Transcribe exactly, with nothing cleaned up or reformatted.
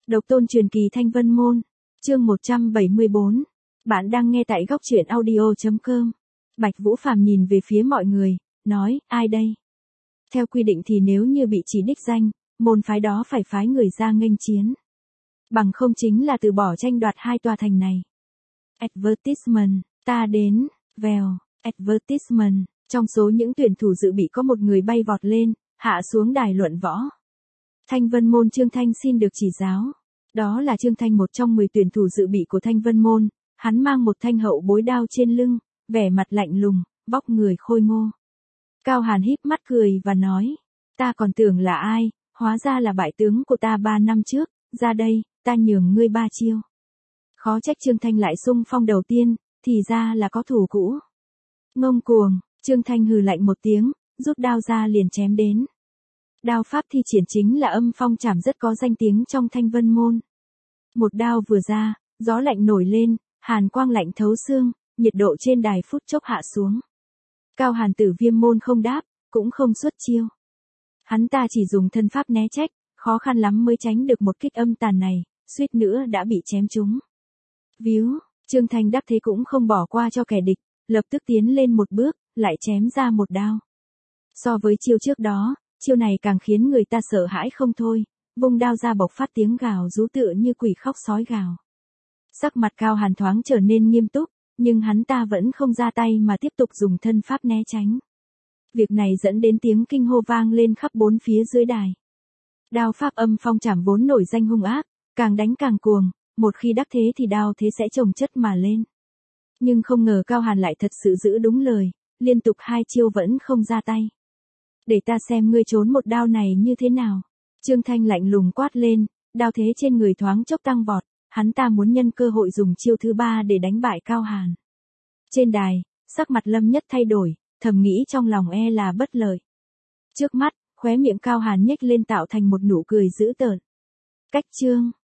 Độc tôn truyền kỳ Thanh Vân Môn, chương một trăm bảy mươi bốn. Bạn đang nghe tại góc truyện audio chấm com. Bạch Vũ Phàm nhìn về phía mọi người, nói, ai đây? Theo quy định thì nếu như bị chỉ đích danh, môn phái đó phải phái người ra nghênh chiến. Bằng không chính là từ bỏ tranh đoạt hai tòa thành này. Advertisement, ta đến, vèo, advertisement, trong số những tuyển thủ dự bị có một người bay vọt lên, hạ xuống đài luận võ. Thanh Vân Môn Trương Thanh xin được chỉ giáo. Đó là Trương Thanh, một trong mười tuyển thủ dự bị của Thanh Vân Môn, hắn mang một thanh hậu bối đao trên lưng, vẻ mặt lạnh lùng, vóc người khôi ngô. Cao Hàn híp mắt cười và nói, ta còn tưởng là ai, hóa ra là bại tướng của ta ba năm trước, ra đây, ta nhường ngươi ba chiêu. Khó trách Trương Thanh lại xung phong đầu tiên, thì ra là có thủ cũ. Ngông cuồng, Trương Thanh hừ lạnh một tiếng, rút đao ra liền chém đến. Đao pháp thi triển chính là âm phong trảm, rất có danh tiếng trong Thanh Vân Môn. Một đao vừa ra, gió lạnh nổi lên, hàn quang lạnh thấu xương, nhiệt độ trên đài phút chốc hạ xuống. Cao Hàn Tử Viêm Môn không đáp, cũng không xuất chiêu. Hắn ta chỉ dùng thân pháp né trách, khó khăn lắm mới tránh được một kích âm tàn này, suýt nữa đã bị chém trúng. Víu, Trương Thanh đáp thế cũng không bỏ qua cho kẻ địch, lập tức tiến lên một bước, lại chém ra một đao. So với chiêu trước đó, chiêu này càng khiến người ta sợ hãi không thôi, vung đao ra bộc phát tiếng gào rú tựa như quỷ khóc sói gào. Sắc mặt Cao Hàn thoáng trở nên nghiêm túc, nhưng hắn ta vẫn không ra tay mà tiếp tục dùng thân pháp né tránh. Việc này dẫn đến tiếng kinh hô vang lên khắp bốn phía dưới đài. Đao pháp âm phong trảm vốn nổi danh hung ác, càng đánh càng cuồng, một khi đắc thế thì đao thế sẽ chồng chất mà lên. Nhưng không ngờ Cao Hàn lại thật sự giữ đúng lời, liên tục hai chiêu vẫn không ra tay. Để ta xem ngươi trốn một đao này như thế nào. Trương Thanh lạnh lùng quát lên, đao thế trên người thoáng chốc tăng vọt, hắn ta muốn nhân cơ hội dùng chiêu thứ ba để đánh bại Cao Hàn. Trên đài, sắc mặt Lâm Nhất thay đổi, thầm nghĩ trong lòng e là bất lợi. Trước mắt, khóe miệng Cao Hàn nhếch lên tạo thành một nụ cười dữ tợn. Cách chương,